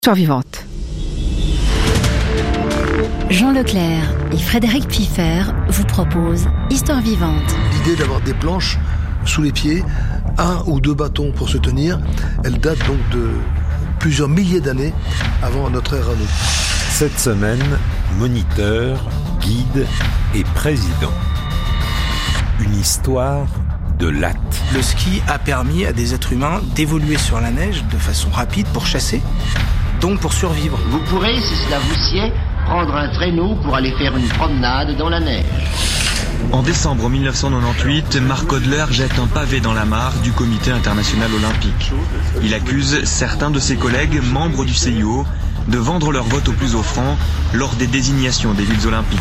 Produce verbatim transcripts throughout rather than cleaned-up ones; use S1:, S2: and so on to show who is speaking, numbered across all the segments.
S1: Histoire vivante.
S2: Jean Leclerc et Frédéric Pfiffer vous proposent Histoire vivante.
S3: L'idée d'avoir des planches sous les pieds, un ou deux bâtons pour se tenir, elle date donc de plusieurs milliers d'années avant notre ère à nous.
S4: Cette semaine, moniteur, guide et président. Une histoire de latte.
S5: Le ski a permis à des êtres humains d'évoluer sur la neige de façon rapide pour chasser, donc pour survivre.
S6: Vous pourrez, si cela vous sied, prendre un traîneau pour aller faire une promenade dans la neige.
S7: En décembre mille neuf cent quatre-vingt-dix-huit, Marc Hodler jette un pavé dans la mare du Comité international olympique. Il accuse certains de ses collègues, membres du C I O, de vendre leur vote au plus offrant lors des désignations des villes olympiques.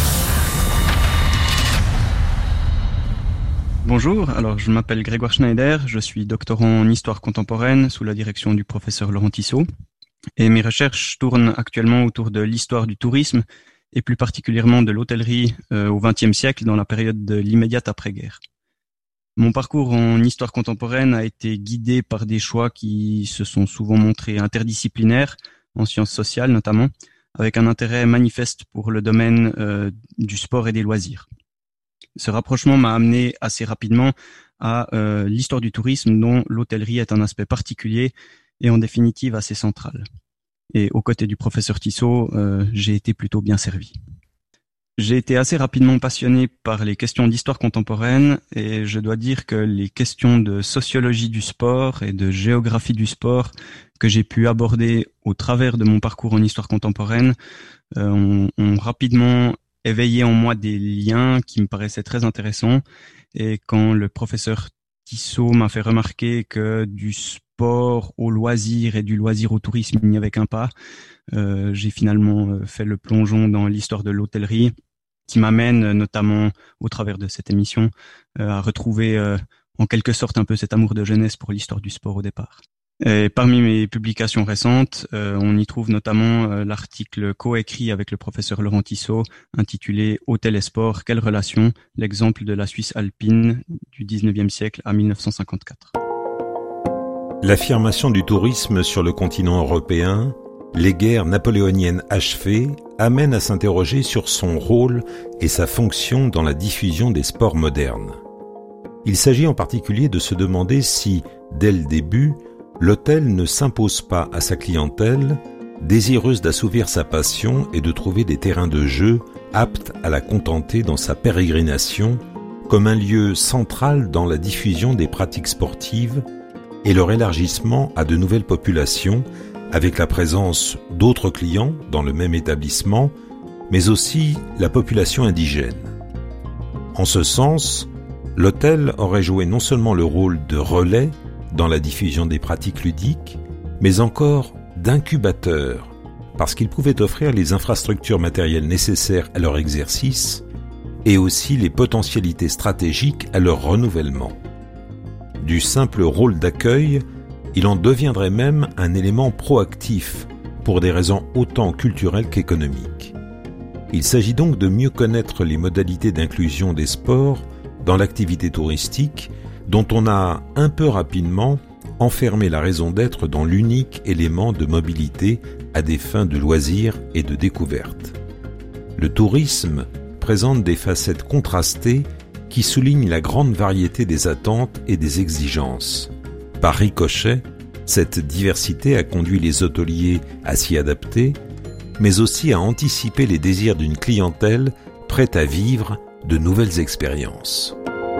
S8: Bonjour, alors je m'appelle Grégoire Schneider, je suis doctorant en histoire contemporaine sous la direction du professeur Laurent Tissot. Et mes recherches tournent actuellement autour de l'histoire du tourisme et plus particulièrement de l'hôtellerie euh, au vingtième siècle dans la période de l'immédiate après-guerre. Mon parcours en histoire contemporaine a été guidé par des choix qui se sont souvent montrés interdisciplinaires, en sciences sociales notamment, avec un intérêt manifeste pour le domaine euh, du sport et des loisirs. Ce rapprochement m'a amené assez rapidement à euh, l'histoire du tourisme dont l'hôtellerie est un aspect particulier et en définitive assez central. Et aux côtés du professeur Tissot, euh, j'ai été plutôt bien servi. J'ai été assez rapidement passionné par les questions d'histoire contemporaine et je dois dire que les questions de sociologie du sport et de géographie du sport que j'ai pu aborder au travers de mon parcours en histoire contemporaine euh, ont, ont rapidement éveillé en moi des liens qui me paraissaient très intéressants. Et quand le professeur Tissot m'a fait remarquer que du sport au loisir et du loisir au tourisme, il n'y avait qu'un pas, euh, j'ai finalement fait le plongeon dans l'histoire de l'hôtellerie, qui m'amène notamment au travers de cette émission euh, à retrouver euh, en quelque sorte un peu cet amour de jeunesse pour l'histoire du sport au départ. Et parmi mes publications récentes, euh, on y trouve notamment euh, l'article coécrit avec le professeur Laurent Tissot intitulé « Hôtel et sport, quelle relation ? L'exemple de la Suisse alpine du dix-neuvième siècle à mille neuf cent cinquante-quatre ».
S4: L'affirmation du tourisme sur le continent européen, les guerres napoléoniennes achevées, amènent à s'interroger sur son rôle et sa fonction dans la diffusion des sports modernes. Il s'agit en particulier de se demander si, dès le début, l'hôtel ne s'impose pas à sa clientèle, désireuse d'assouvir sa passion et de trouver des terrains de jeu aptes à la contenter dans sa pérégrination, comme un lieu central dans la diffusion des pratiques sportives et leur élargissement à de nouvelles populations, avec la présence d'autres clients dans le même établissement, mais aussi la population indigène. En ce sens, l'hôtel aurait joué non seulement le rôle de relais dans la diffusion des pratiques ludiques, mais encore d'incubateur, parce qu'il pouvait offrir les infrastructures matérielles nécessaires à leur exercice et aussi les potentialités stratégiques à leur renouvellement. Du simple rôle d'accueil, il en deviendrait même un élément proactif pour des raisons autant culturelles qu'économiques. Il s'agit donc de mieux connaître les modalités d'inclusion des sports dans l'activité touristique dont on a un peu rapidement enfermé la raison d'être dans l'unique élément de mobilité à des fins de loisirs et de découverte. Le tourisme présente des facettes contrastées qui soulignent la grande variété des attentes et des exigences. Par ricochet, cette diversité a conduit les hôteliers à s'y adapter, mais aussi à anticiper les désirs d'une clientèle prête à vivre de nouvelles expériences.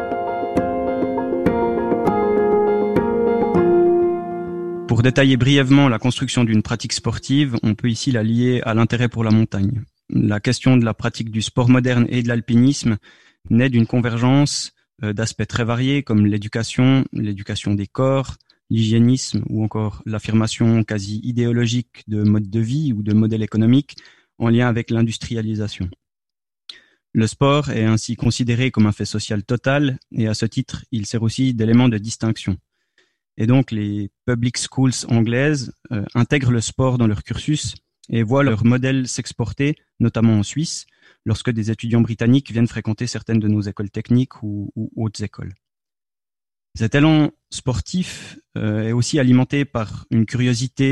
S8: Pour détailler brièvement la construction d'une pratique sportive, on peut ici la lier à l'intérêt pour la montagne. La question de la pratique du sport moderne et de l'alpinisme naît d'une convergence d'aspects très variés comme l'éducation, l'éducation des corps, l'hygiénisme ou encore l'affirmation quasi idéologique de modes de vie ou de modèles économiques en lien avec l'industrialisation. Le sport est ainsi considéré comme un fait social total et à ce titre, il sert aussi d'élément de distinction. Et donc, les public schools anglaises euh, intègrent le sport dans leur cursus et voient leur modèle s'exporter, notamment en Suisse, lorsque des étudiants britanniques viennent fréquenter certaines de nos écoles techniques ou, ou hautes écoles. Cet élan sportif euh, est aussi alimenté par une curiosité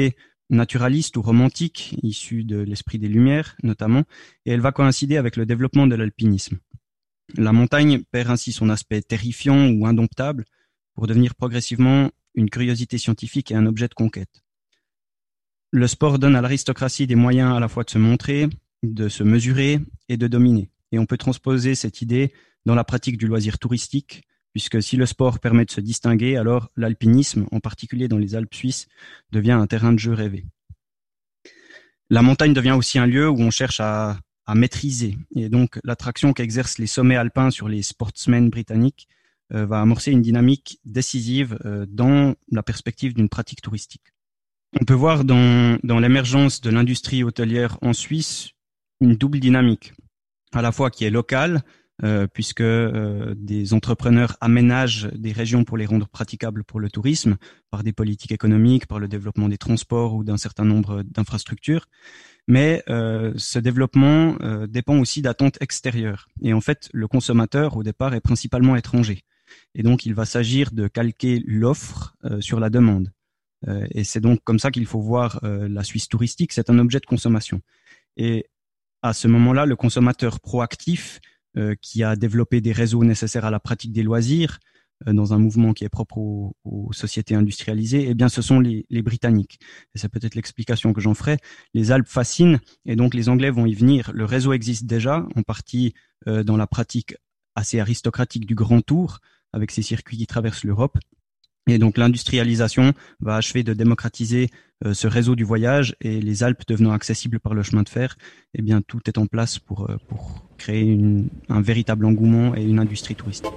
S8: naturaliste ou romantique, issue de l'esprit des Lumières notamment, et elle va coïncider avec le développement de l'alpinisme. La montagne perd ainsi son aspect terrifiant ou indomptable pour devenir progressivement une curiosité scientifique et un objet de conquête. Le sport donne à l'aristocratie des moyens à la fois de se montrer, de se mesurer et de dominer. Et on peut transposer cette idée dans la pratique du loisir touristique, puisque si le sport permet de se distinguer, alors l'alpinisme, en particulier dans les Alpes suisses, devient un terrain de jeu rêvé. La montagne devient aussi un lieu où on cherche à, à maîtriser. Et donc, l'attraction qu'exercent les sommets alpins sur les sportsmen britanniques euh, va amorcer une dynamique décisive euh, dans la perspective d'une pratique touristique. On peut voir dans, dans l'émergence de l'industrie hôtelière en Suisse une double dynamique, à la fois qui est locale, Euh, puisque euh, des entrepreneurs aménagent des régions pour les rendre praticables pour le tourisme, par des politiques économiques, par le développement des transports ou d'un certain nombre d'infrastructures. Mais euh, ce développement euh, dépend aussi d'attentes extérieures. Et en fait, le consommateur, au départ, est principalement étranger. Et donc, il va s'agir de calquer l'offre euh, sur la demande. Euh, et c'est donc comme ça qu'il faut voir euh, la Suisse touristique, c'est un objet de consommation. Et à ce moment-là, le consommateur proactif Euh, qui a développé des réseaux nécessaires à la pratique des loisirs, euh, dans un mouvement qui est propre aux, aux sociétés industrialisées, eh bien, ce sont les, les Britanniques. Et c'est peut-être l'explication que j'en ferai. Les Alpes fascinent, et donc les Anglais vont y venir. Le réseau existe déjà, en partie euh, dans la pratique assez aristocratique du Grand Tour, avec ces circuits qui traversent l'Europe. Et donc l'industrialisation va achever de démocratiser euh, ce réseau du voyage, et les Alpes devenant accessibles par le chemin de fer, eh bien tout est en place pour, euh, pour créer une, un véritable engouement et une industrie touristique.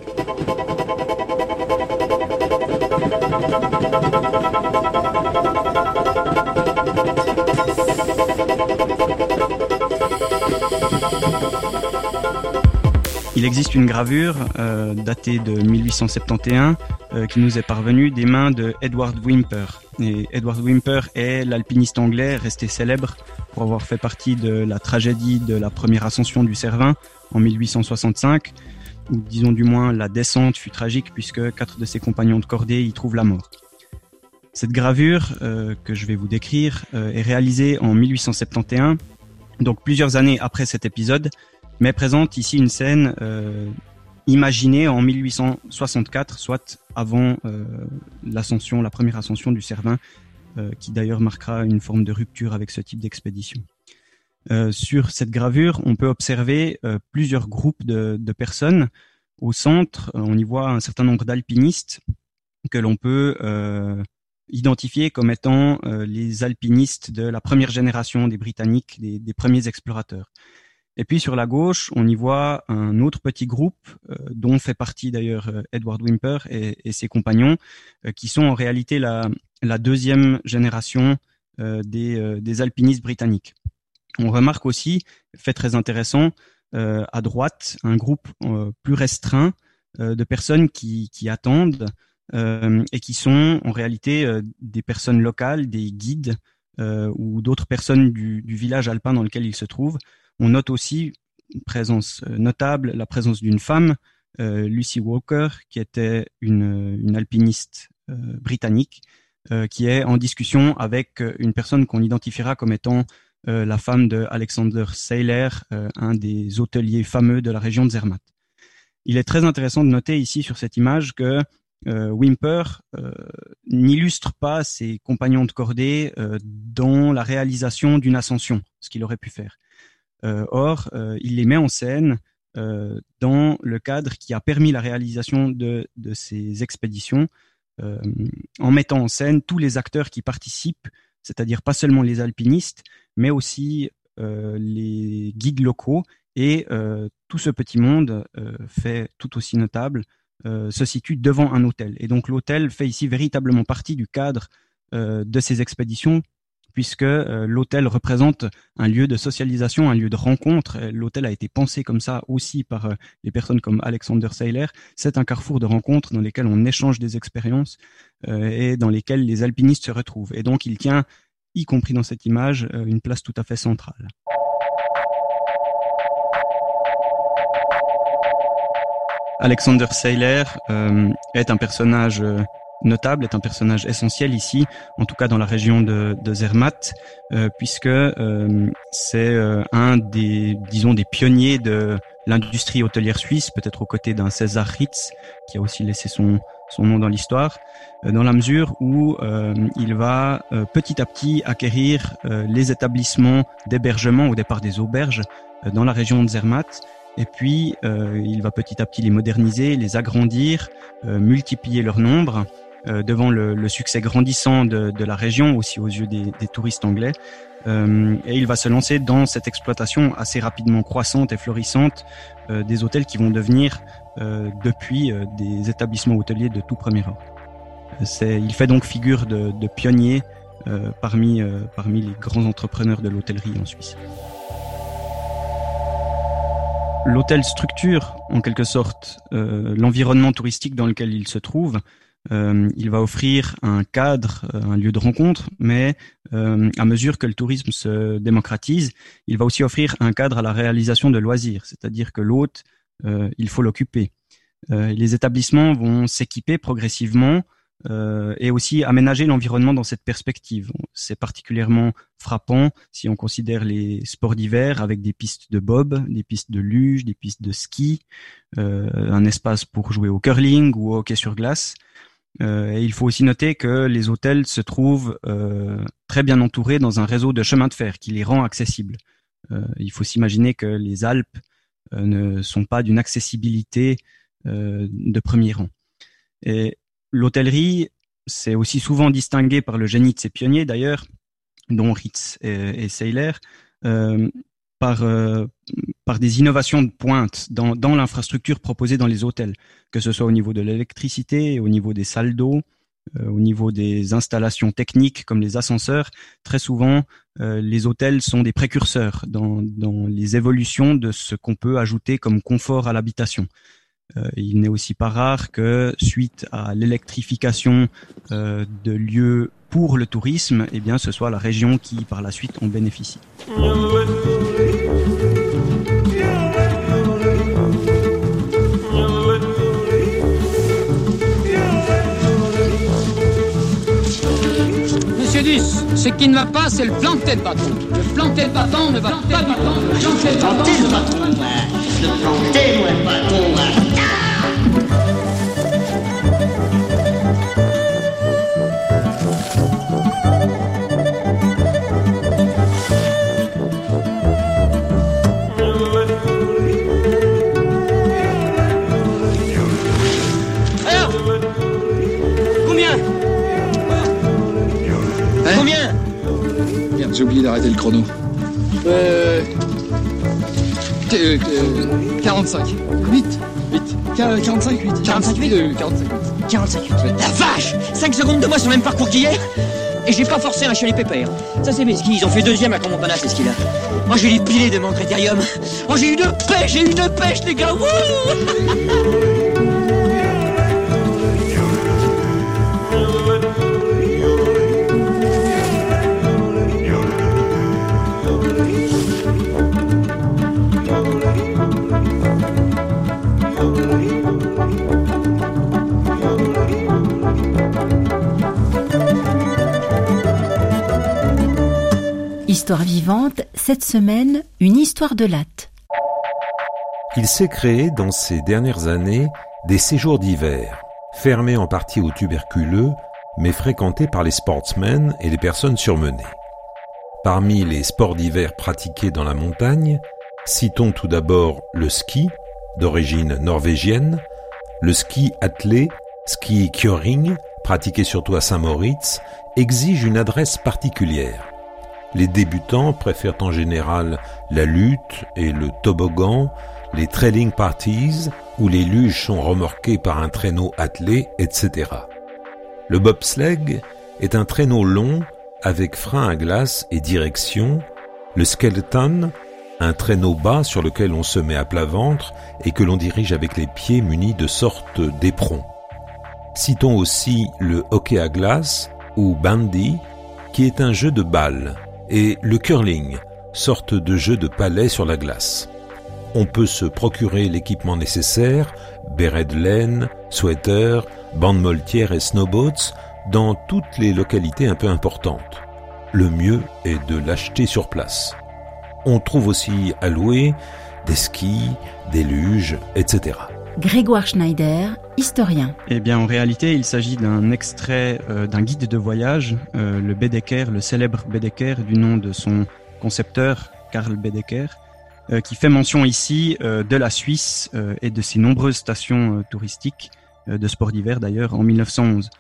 S8: Il existe une gravure euh, datée de mille huit cent soixante et onze euh, qui nous est parvenue des mains de Edward Whymper. Et Edward Whymper est l'alpiniste anglais resté célèbre pour avoir fait partie de la tragédie de la première ascension du Cervin en mille huit cent soixante-cinq, ou disons du moins la descente fut tragique puisque quatre de ses compagnons de cordée y trouvent la mort. Cette gravure euh, que je vais vous décrire euh, est réalisée en mille huit cent soixante et onze, donc plusieurs années après cet épisode, mais présente ici une scène euh, imaginée en mille huit cent soixante-quatre, soit avant euh, l'ascension, la première ascension du Cervin, euh, qui d'ailleurs marquera une forme de rupture avec ce type d'expédition. Euh, sur cette gravure, on peut observer euh, plusieurs groupes de, de personnes. Au centre, on y voit un certain nombre d'alpinistes que l'on peut euh, identifier comme étant euh, les alpinistes de la première génération des Britanniques, des, des premiers explorateurs. Et puis sur la gauche, on y voit un autre petit groupe, euh, dont fait partie d'ailleurs euh, Edward Whymper et, et ses compagnons, euh, qui sont en réalité la, la deuxième génération euh, des, euh, des alpinistes britanniques. On remarque aussi, fait très intéressant, euh, à droite, un groupe euh, plus restreint euh, de personnes qui, qui attendent euh, et qui sont en réalité euh, des personnes locales, des guides euh, ou d'autres personnes du, du village alpin dans lequel ils se trouvent. On note aussi une présence notable, la présence d'une femme, euh, Lucy Walker, qui était une, une alpiniste euh, britannique, euh, qui est en discussion avec une personne qu'on identifiera comme étant euh, la femme de Alexander Seiler, euh, un des hôteliers fameux de la région de Zermatt. Il est très intéressant de noter ici sur cette image que euh, Whymper euh, n'illustre pas ses compagnons de cordée euh, dans la réalisation d'une ascension, ce qu'il aurait pu faire. Euh, or, euh, il les met en scène euh, dans le cadre qui a permis la réalisation de, de ces expéditions, euh, en mettant en scène tous les acteurs qui participent, c'est-à-dire pas seulement les alpinistes, mais aussi euh, les guides locaux, et euh, tout ce petit monde, euh, fait tout aussi notable, euh, se situe devant un hôtel. Et donc l'hôtel fait ici véritablement partie du cadre euh, de ces expéditions, puisque euh, l'hôtel représente un lieu de socialisation, un lieu de rencontre. L'hôtel a été pensé comme ça aussi par euh, les personnes comme Alexander Seiler. C'est un carrefour de rencontres dans lesquels on échange des expériences euh, et dans lesquels les alpinistes se retrouvent. Et donc il tient, y compris dans cette image, euh, une place tout à fait centrale. Alexander Seiler euh, est un personnage euh, notable, est un personnage essentiel ici, en tout cas dans la région de, de Zermatt, euh, puisque euh, c'est euh, un des, disons, des pionniers de l'industrie hôtelière suisse, peut-être aux côtés d'un César Ritz, qui a aussi laissé son, son nom dans l'histoire, euh, dans la mesure où euh, il va euh, petit à petit acquérir euh, les établissements d'hébergement, au départ des auberges, euh, dans la région de Zermatt. Et puis, euh, il va petit à petit les moderniser, les agrandir, euh, multiplier leur nombre, euh, devant le, le succès grandissant de, de la région, aussi aux yeux des, des touristes anglais. Euh, et il va se lancer dans cette exploitation assez rapidement croissante et florissante euh, des hôtels qui vont devenir, euh, depuis, euh, des établissements hôteliers de tout premier ordre. C'est, il fait donc figure de, de pionnier euh, parmi, euh, parmi les grands entrepreneurs de l'hôtellerie en Suisse. L'hôtel structure, en quelque sorte, euh, l'environnement touristique dans lequel il se trouve. Euh, il va offrir un cadre, un lieu de rencontre, mais euh, à mesure que le tourisme se démocratise, il va aussi offrir un cadre à la réalisation de loisirs, c'est-à-dire que l'hôte, euh, il faut l'occuper. Euh, les établissements vont s'équiper progressivement Euh, et aussi aménager l'environnement dans cette perspective. C'est particulièrement frappant si on considère les sports d'hiver avec des pistes de bob, des pistes de luge, des pistes de ski, euh, un espace pour jouer au curling ou au hockey sur glace. Euh, et il faut aussi noter que les hôtels se trouvent euh, très bien entourés dans un réseau de chemins de fer qui les rend accessibles. Euh, il faut s'imaginer que les Alpes euh, ne sont pas d'une accessibilité euh, de premier rang. Et l'hôtellerie, c'est aussi souvent distingué par le génie de ses pionniers d'ailleurs, dont Ritz et, et Seiler, euh, par, euh, par des innovations de pointe dans, dans l'infrastructure proposée dans les hôtels, que ce soit au niveau de l'électricité, au niveau des salles d'eau, euh, au niveau des installations techniques comme les ascenseurs. Très souvent, euh, les hôtels sont des précurseurs dans, dans les évolutions de ce qu'on peut ajouter comme confort à l'habitation. Euh, il n'est aussi pas rare que, suite à l'électrification euh, de lieux pour le tourisme, eh bien, ce soit la région qui, par la suite, en bénéficie.
S1: Monsieur Duss, ce qui ne va pas, c'est le planter de bâton. Le planter de bâton ne va pas du tout. Le planter de bâton,
S6: le bâton, ouais. Le planter, moi, le bâton, ouais.
S1: Alors, combien hein? Combien?
S9: Merde, j'ai oublié d'arrêter le chrono. Euh... euh, euh quarante-cinq. huit. huit. quarante-cinq, huit.
S1: quarante-cinq, huit.
S9: Euh, quarante-cinq, huit.
S1: quarante-cinq, huit. La vache! cinq secondes de moi sur le même parcours qu'hier. Et j'ai pas forcé un chalet pépère. Ça, c'est mes skis. Ils ont fait deuxième à Clermont-Panache, ces skis-là. Moi, j'ai les pilés de mon critérium. Oh, j'ai eu une pêche, j'ai eu une pêche, les gars. Wouh.
S2: Histoire vivante, cette semaine, une histoire de latte.
S4: Il s'est créé dans ces dernières années des séjours d'hiver, fermés en partie aux tuberculeux, mais fréquentés par les sportsmen et les personnes surmenées. Parmi les sports d'hiver pratiqués dans la montagne, citons tout d'abord le ski, d'origine norvégienne, le ski attelé, ski kjøring, pratiqué surtout à Saint-Moritz, exige une adresse particulière. Les débutants préfèrent en général la lutte et le toboggan, les trailing parties, où les luges sont remorquées par un traîneau attelé, et cetera. Le bobsleigh est un traîneau long avec frein à glace et direction, le skeleton, un traîneau bas sur lequel on se met à plat ventre et que l'on dirige avec les pieds munis de sortes d'éperons. Citons aussi le hockey à glace, ou bandy, qui est un jeu de balles, et le curling, sorte de jeu de palets sur la glace. On peut se procurer l'équipement nécessaire, béret de laine, sweater, bandes moltières et snowboats dans toutes les localités un peu importantes. Le mieux est de l'acheter sur place. On trouve aussi à louer des skis, des luges, et cetera.
S2: Grégoire Schneider, historien.
S8: Eh bien, en réalité, il s'agit d'un extrait euh, d'un guide de voyage, euh, le Baedeker, le célèbre Baedeker, du nom de son concepteur, Karl Baedeker, euh, qui fait mention ici euh, de la Suisse euh, et de ses nombreuses stations euh, touristiques, euh, de sport d'hiver d'ailleurs, en mille neuf cent onze.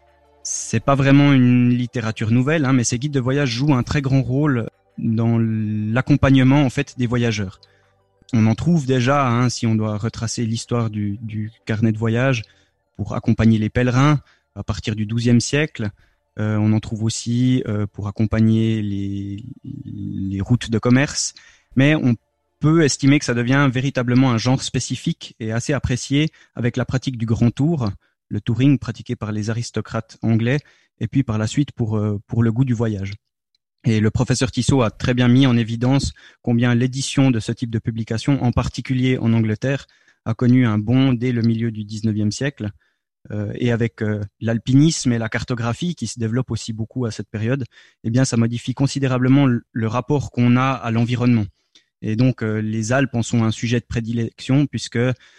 S8: C'est pas vraiment une littérature nouvelle, hein, mais ces guides de voyage jouent un très grand rôle dans l'accompagnement en fait des voyageurs. On en trouve déjà, hein, si on doit retracer l'histoire du, du carnet de voyage pour accompagner les pèlerins à partir du douzième siècle. Euh, on en trouve aussi euh, pour accompagner les, les routes de commerce. Mais on peut estimer que ça devient véritablement un genre spécifique et assez apprécié avec la pratique du grand tour, le touring pratiqué par les aristocrates anglais, et puis par la suite pour, euh, pour le goût du voyage. Et le professeur Tissot a très bien mis en évidence combien l'édition de ce type de publication, en particulier en Angleterre, a connu un bond dès le milieu du dix-neuvième siècle. Euh, et avec euh, l'alpinisme et la cartographie qui se développent aussi beaucoup à cette période, eh bien, ça modifie considérablement le, le rapport qu'on a à l'environnement. Et donc, euh, les Alpes en sont un sujet de prédilection puisque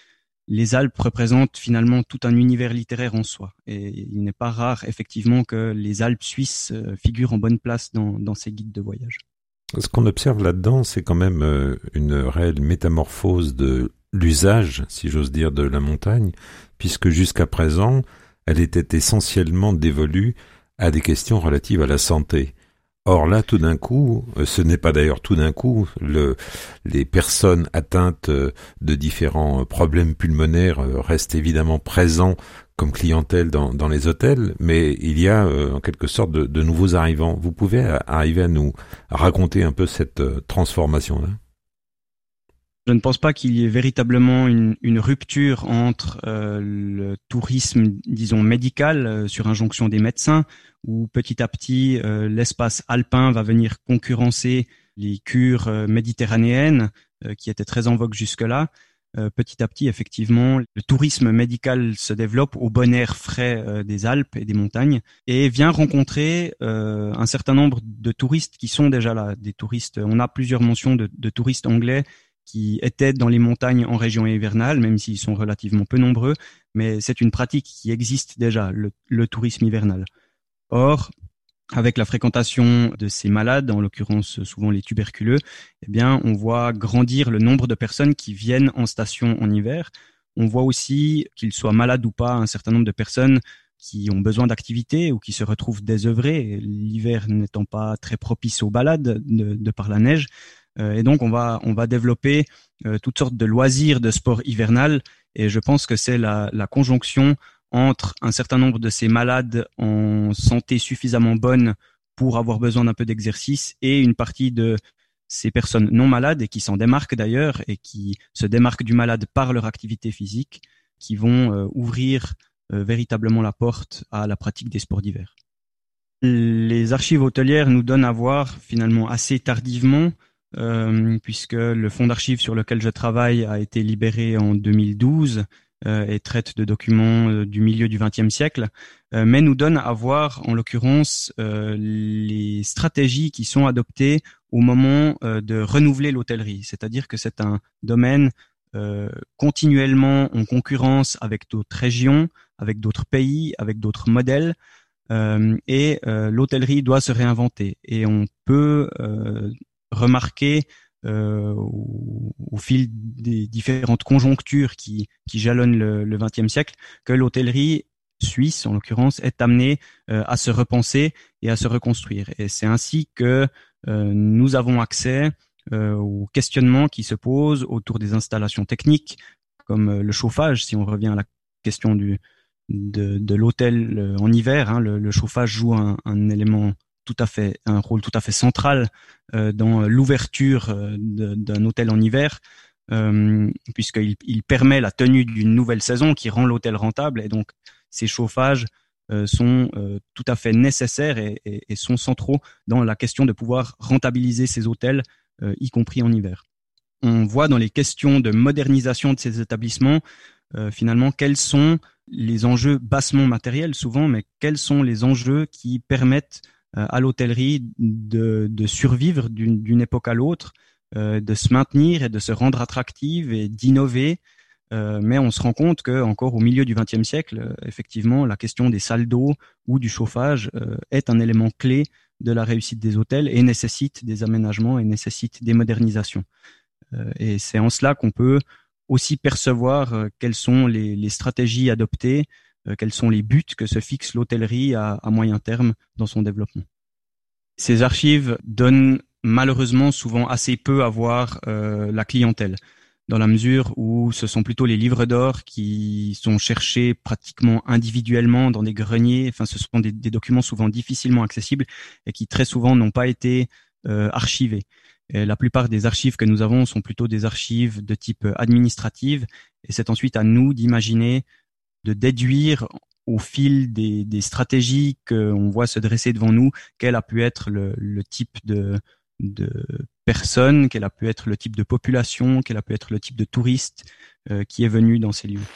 S8: les Alpes représentent finalement tout un univers littéraire en soi. Et il n'est pas rare, effectivement, que les Alpes suisses figurent en bonne place dans, dans ces guides de voyage.
S4: Ce qu'on observe là-dedans, c'est quand même une réelle métamorphose de l'usage, si j'ose dire, de la montagne, puisque jusqu'à présent, elle était essentiellement dévolue à des questions relatives à la santé. Or là, tout d'un coup, ce n'est pas d'ailleurs tout d'un coup, le, les personnes atteintes de différents problèmes pulmonaires restent évidemment présents comme clientèle dans, dans les hôtels, mais il y a en quelque sorte de, de nouveaux arrivants. Vous pouvez arriver à nous à raconter un peu cette transformation-là ?
S8: Je ne pense pas qu'il y ait véritablement une, une rupture entre euh, le tourisme, disons, médical, euh, sur injonction des médecins, où petit à petit, euh, l'espace alpin va venir concurrencer les cures euh, méditerranéennes, euh, qui étaient très en vogue jusque-là. Euh, petit à petit, effectivement, le tourisme médical se développe au bon air frais euh, des Alpes et des montagnes, et vient rencontrer euh, un certain nombre de touristes qui sont déjà là, des touristes. On a plusieurs mentions de, de touristes anglais qui étaient dans les montagnes en région hivernale, même s'ils sont relativement peu nombreux, mais c'est une pratique qui existe déjà, le, le tourisme hivernal. Or, avec la fréquentation de ces malades, en l'occurrence souvent les tuberculeux, eh bien, on voit grandir le nombre de personnes qui viennent en station en hiver. On voit aussi, qu'ils soient malades ou pas, un certain nombre de personnes qui ont besoin d'activité ou qui se retrouvent désœuvrées, l'hiver n'étant pas très propice aux balades de, de par la neige. Et donc, on va, on va développer euh, toutes sortes de loisirs de sport hivernal. Et je pense que c'est la, la conjonction entre un certain nombre de ces malades en santé suffisamment bonne pour avoir besoin d'un peu d'exercice et une partie de ces personnes non malades et qui s'en démarquent d'ailleurs et qui se démarquent du malade par leur activité physique, qui vont euh, ouvrir euh, véritablement la porte à la pratique des sports d'hiver. Les archives hôtelières nous donnent à voir finalement assez tardivement, Euh, puisque le fonds d'archives sur lequel je travaille a été libéré en deux mille douze euh, et traite de documents euh, du milieu du vingtième siècle, euh, mais nous donne à voir en l'occurrence euh, les stratégies qui sont adoptées au moment euh, de renouveler l'hôtellerie, c'est-à-dire que c'est un domaine euh, continuellement en concurrence avec d'autres régions, avec d'autres pays, avec d'autres modèles, euh, et euh, l'hôtellerie doit se réinventer et on peut euh, remarquer euh, au, au fil des différentes conjonctures qui, qui jalonnent le, le vingtième siècle que l'hôtellerie suisse, en l'occurrence, est amenée euh, à se repenser et à se reconstruire. Et c'est ainsi que euh, nous avons accès euh, aux questionnements qui se posent autour des installations techniques, comme euh, le chauffage, si on revient à la question du, de, de l'hôtel euh, en hiver, hein, le, le chauffage joue un, un élément tout à fait, un rôle tout à fait central euh, dans l'ouverture euh, de, d'un hôtel en hiver, euh, puisqu'il il permet la tenue d'une nouvelle saison qui rend l'hôtel rentable, et donc ces chauffages euh, sont euh, tout à fait nécessaires et, et, et sont centraux dans la question de pouvoir rentabiliser ces hôtels, euh, y compris en hiver. On voit dans les questions de modernisation de ces établissements, euh, finalement, quelles sont les enjeux bassement matériels souvent, mais quels sont les enjeux qui permettent euh, à l'hôtellerie de, de survivre d'une, d'une époque à l'autre, euh, de se maintenir et de se rendre attractive et d'innover. Euh, mais on se rend compte que encore au milieu du vingtième siècle, euh, effectivement, la question des salles d'eau ou du chauffage euh, est un élément clé de la réussite des hôtels et nécessite des aménagements et nécessite des modernisations. Euh, et c'est en cela qu'on peut aussi percevoir euh, quelles sont les, les stratégies adoptées, euh, quels sont les buts que se fixe l'hôtellerie à, à moyen terme dans son développement. Ces archives donnent malheureusement souvent assez peu à voir euh, la clientèle, dans la mesure où ce sont plutôt les livres d'or qui sont cherchés pratiquement individuellement dans des greniers. Enfin, ce sont des, des documents souvent difficilement accessibles et qui très souvent n'ont pas été euh, archivés. Et la plupart des archives que nous avons sont plutôt des archives de type administrative, et c'est ensuite à nous d'imaginer, de déduire au fil des, des stratégies qu'on voit se dresser devant nous, quel a pu être le, le type de, de personnes, quel a pu être le type de population, quel a pu être le type de touriste euh, qui est venu dans ces lieux.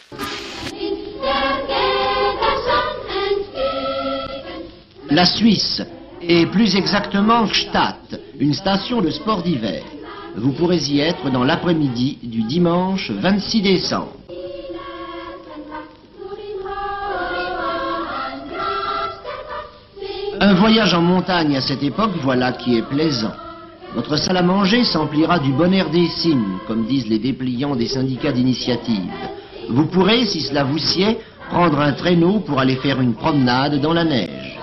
S6: La Suisse, et plus exactement Gstaad, une station de sport d'hiver. Vous pourrez y être dans l'après-midi du dimanche vingt-six décembre. Un voyage en montagne à cette époque, voilà qui est plaisant. Votre salle à manger s'emplira du bon air des cimes, comme disent les dépliants des syndicats d'initiative. Vous pourrez, si cela vous sied, prendre un traîneau pour aller faire une promenade dans la neige.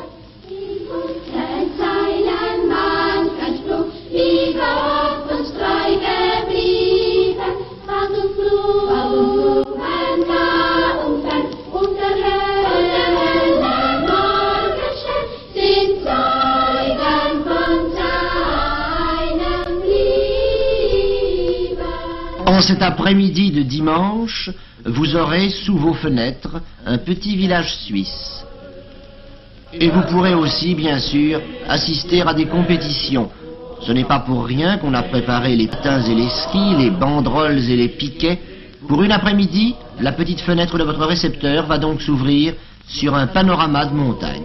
S6: En cet après-midi de dimanche, vous aurez sous vos fenêtres un petit village suisse. Et vous pourrez aussi, bien sûr, assister à des compétitions. Ce n'est pas pour rien qu'on a préparé les patins et les skis, les banderoles et les piquets. Pour une après-midi, la petite fenêtre de votre récepteur va donc s'ouvrir sur un panorama de montagne.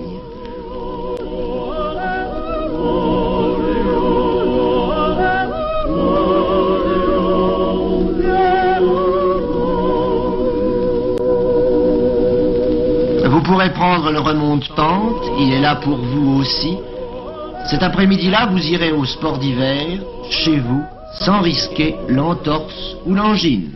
S6: Vous pourrez prendre le remonte-pente, il est là pour vous aussi. Cet après-midi-là, vous irez au sport d'hiver, chez vous, sans risquer l'entorse ou l'angine.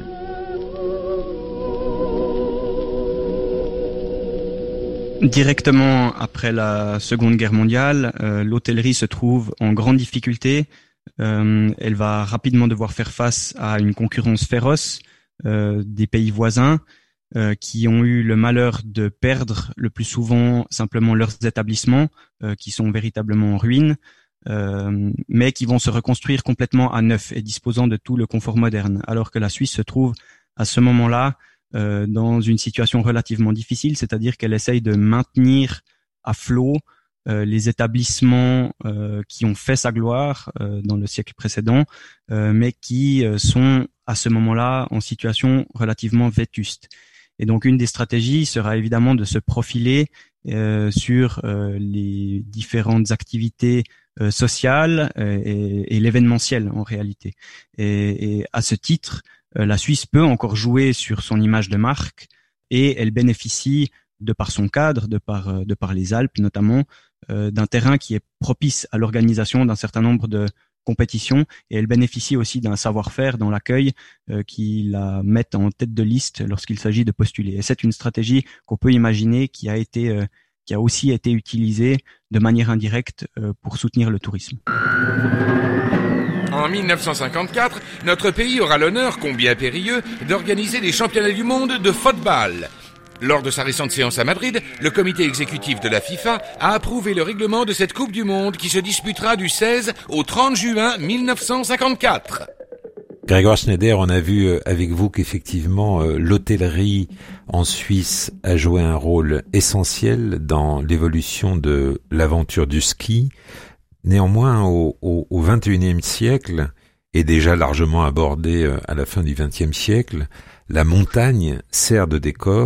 S8: Directement après la Seconde Guerre mondiale, euh, l'hôtellerie se trouve en grande difficulté. Euh, elle va rapidement devoir faire face à une concurrence féroce euh, des pays voisins, Euh, qui ont eu le malheur de perdre le plus souvent simplement leurs établissements, euh, qui sont véritablement en ruine, euh, mais qui vont se reconstruire complètement à neuf et disposant de tout le confort moderne, alors que la Suisse se trouve à ce moment-là euh, dans une situation relativement difficile, c'est-à-dire qu'elle essaye de maintenir à flot euh, les établissements euh, qui ont fait sa gloire euh, dans le siècle précédent, euh, mais qui euh, sont à ce moment-là en situation relativement vétuste. Et donc, une des stratégies sera évidemment de se profiler euh, sur euh, les différentes activités euh, sociales euh, et, et l'événementiel en réalité. Et, et à ce titre, euh, la Suisse peut encore jouer sur son image de marque et elle bénéficie, de par son cadre, de par, de par les Alpes notamment, euh, d'un terrain qui est propice à l'organisation d'un certain nombre de compétition, et elle bénéficie aussi d'un savoir-faire dans l'accueil euh, qui la met en tête de liste lorsqu'il s'agit de postuler. Et c'est une stratégie qu'on peut imaginer qui a été, euh, qui a aussi été utilisée de manière indirecte euh, pour soutenir le tourisme.
S10: En mille neuf cent cinquante-quatre, notre pays aura l'honneur, combien périlleux, d'organiser les championnats du monde de football. Lors de sa récente séance à Madrid, le comité exécutif de la FIFA a approuvé le règlement de cette Coupe du Monde qui se disputera du seize au trente juin mille neuf cent cinquante-quatre.
S4: Grégoire Schneider, on a vu avec vous qu'effectivement l'hôtellerie en Suisse a joué un rôle essentiel dans l'évolution de l'aventure du ski. Néanmoins, au, au, au vingt et unième siècle, et déjà largement abordé à la fin du vingtième siècle, la montagne sert de décor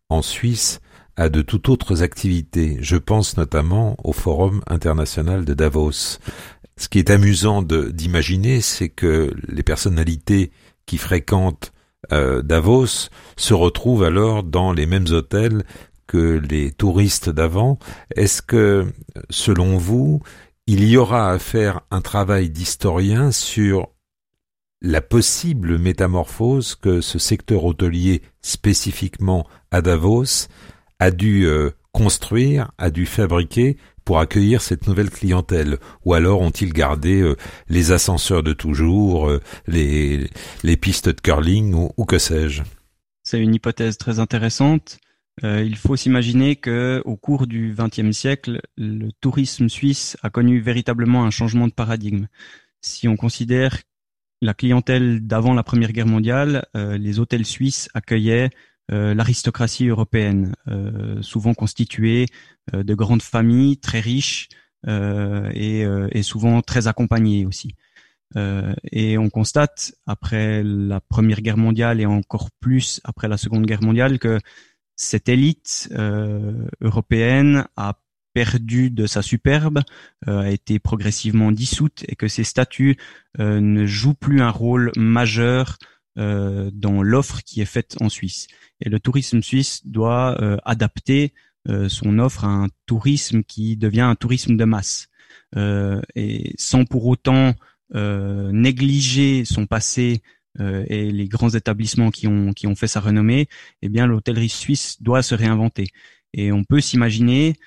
S4: en Suisse à de toutes autres activités. Je pense notamment au Forum international de Davos. Ce qui est amusant de, d'imaginer, c'est que les personnalités qui fréquentent euh, Davos se retrouvent alors dans les mêmes hôtels que les touristes d'avant. Est-ce que, selon vous, il y aura à faire un travail d'historien sur la possible métamorphose que ce secteur hôtelier, spécifiquement à Davos, a dû euh, construire, a dû fabriquer pour accueillir cette nouvelle clientèle? Ou alors ont-ils gardé euh, les ascenseurs de toujours, euh, les, les pistes de curling ou, ou que sais-je?
S8: C'est une hypothèse très intéressante. Euh, il faut s'imaginer que au cours du vingtième siècle, le tourisme suisse a connu véritablement un changement de paradigme. Si on considère la clientèle d'avant la Première Guerre mondiale, euh, les hôtels suisses accueillaient euh, l'aristocratie européenne, euh, souvent constituée euh, de grandes familles très riches euh, et, euh, et souvent très accompagnées aussi. Euh, et on constate, après la Première Guerre mondiale et encore plus après la Seconde Guerre mondiale, que cette élite euh, européenne a perdu de sa superbe, euh, a été progressivement dissoute et que ces statuts euh, ne jouent plus un rôle majeur euh, dans l'offre qui est faite en Suisse. Et le tourisme suisse doit euh, adapter euh, son offre à un tourisme qui devient un tourisme de masse. Euh, et sans pour autant euh, négliger son passé euh, et les grands établissements qui ont, qui ont fait sa renommée, eh bien l'hôtellerie suisse doit se réinventer. Et on peut s'imaginer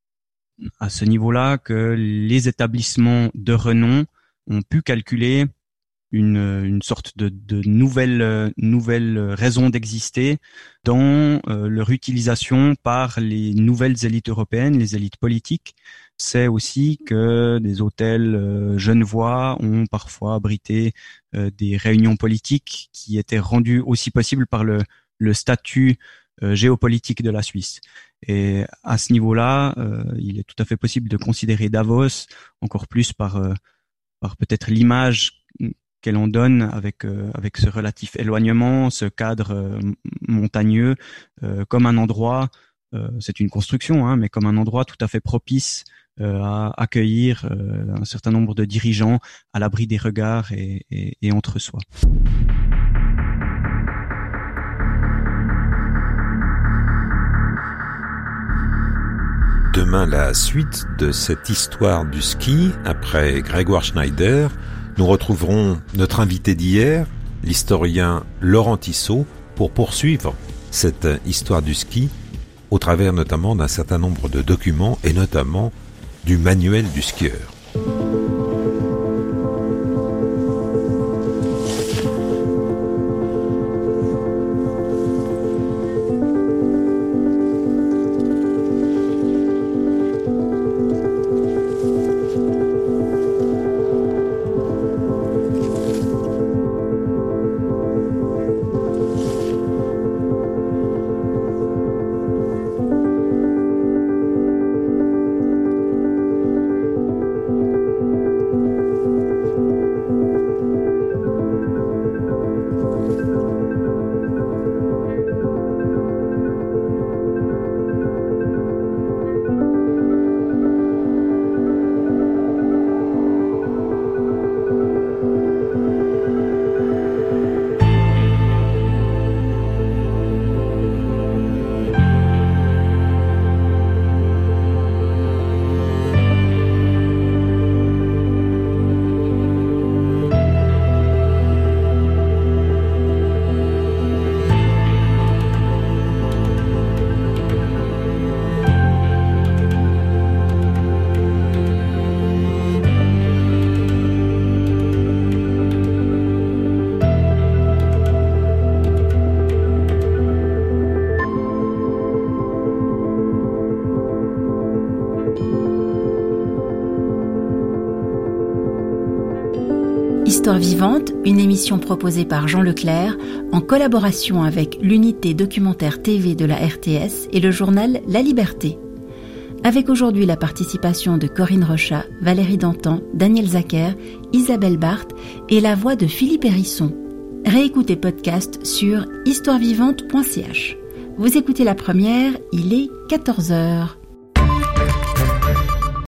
S8: à ce niveau-là que les établissements de renom ont pu calculer une, une sorte de, de nouvelle, nouvelle raison d'exister dans euh, leur utilisation par les nouvelles élites européennes, les élites politiques. C'est aussi que des hôtels euh, genevois ont parfois abrité euh, des réunions politiques qui étaient rendues aussi possibles par le, le statut euh, géopolitique de la Suisse. Et à ce niveau-là, euh, il est tout à fait possible de considérer Davos encore plus par, euh, par peut-être l'image qu'elle en donne avec, euh, avec ce relatif éloignement, ce cadre euh, montagneux, euh, comme un endroit, euh, c'est une construction, hein, mais comme un endroit tout à fait propice euh, à accueillir euh, un certain nombre de dirigeants à l'abri des regards et, et, et entre soi.
S4: Demain, la suite de cette histoire du ski, après Grégoire Schneider, nous retrouverons notre invité d'hier, l'historien Laurent Tissot, pour poursuivre cette histoire du ski au travers notamment d'un certain nombre de documents et notamment du manuel du skieur.
S2: Histoire vivante, une émission proposée par Jean Leclerc en collaboration avec l'unité documentaire T V de la R T S et le journal La Liberté. Avec aujourd'hui la participation de Corinne Rochat, Valérie Dantan, Daniel Zacher, Isabelle Barthes et la voix de Philippe Hérisson. Réécoutez podcast sur histoire vivante point c h. Vous écoutez la première, il est quatorze heures.